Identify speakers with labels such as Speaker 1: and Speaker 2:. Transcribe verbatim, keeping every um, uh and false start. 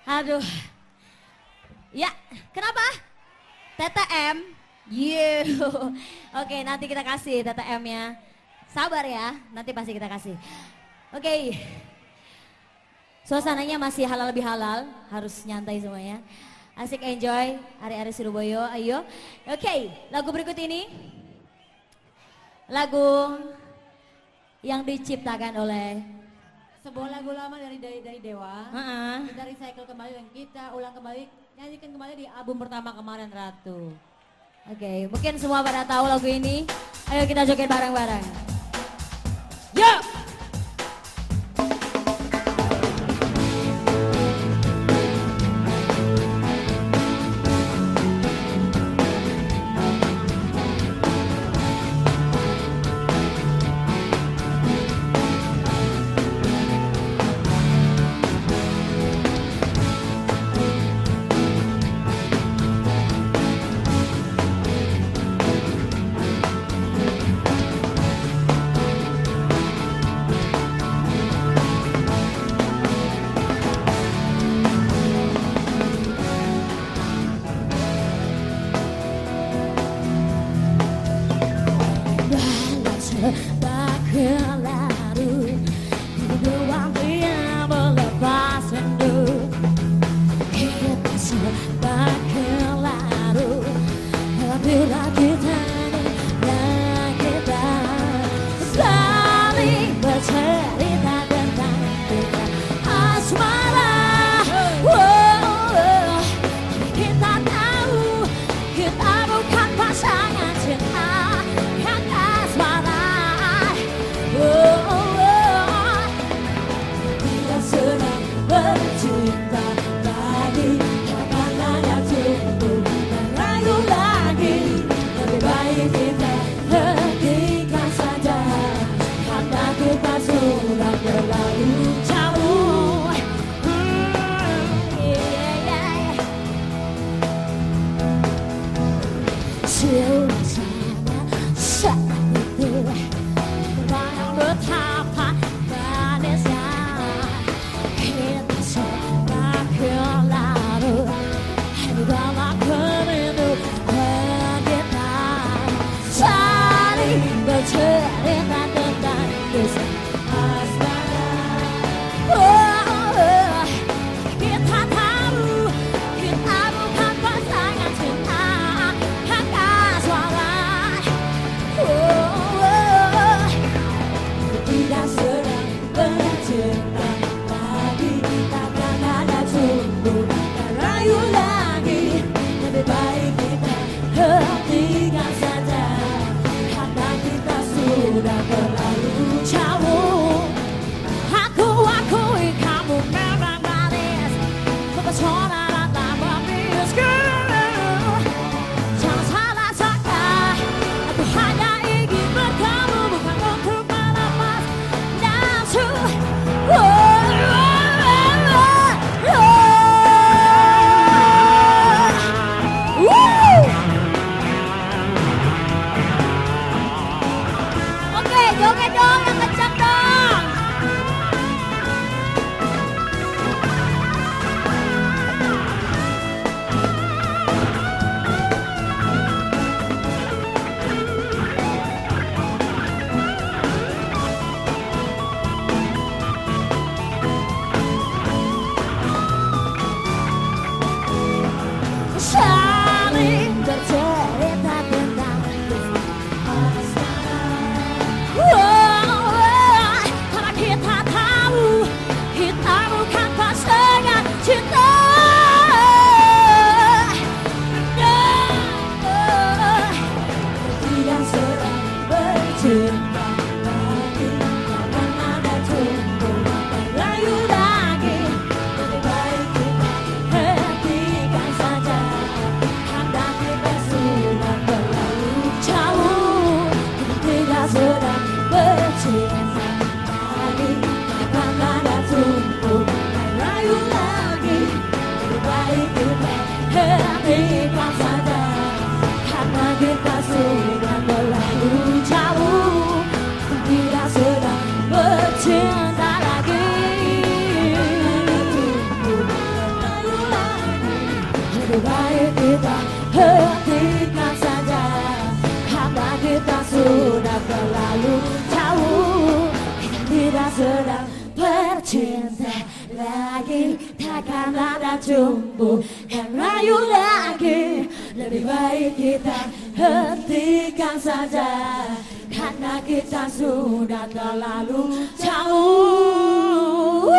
Speaker 1: Aduh. Ya, kenapa? T T M. You. Oke, nanti kita kasih T T M-nya. Sabar ya, nanti pasti kita kasih. Oke. Suasananya masih halal lebih halal, harus nyantai semuanya. Asik enjoy, Ari-Ari Surabaya, ayo. Oke, lagu berikut ini. Lagu yang diciptakan oleh
Speaker 2: sebuah lagu lama dari dari, dari Dewa.
Speaker 1: Uh-uh.
Speaker 2: Kita recycle kembali dan kita ulang kembali, nyanyikan kembali di album pertama kemarin Ratu.
Speaker 1: Oke, okay, mungkin semua pada tahu lagu ini. Ayo kita joget bareng-bareng. Yo! lebih baik kita hentikan saja. Karena kita sudah terlalu jauh, kita tidak sedang bercinta lagi, takkan ada tumbuh dan rayu lagi. Lebih baik kita hentikan saja, karena kita sudah terlalu jauh.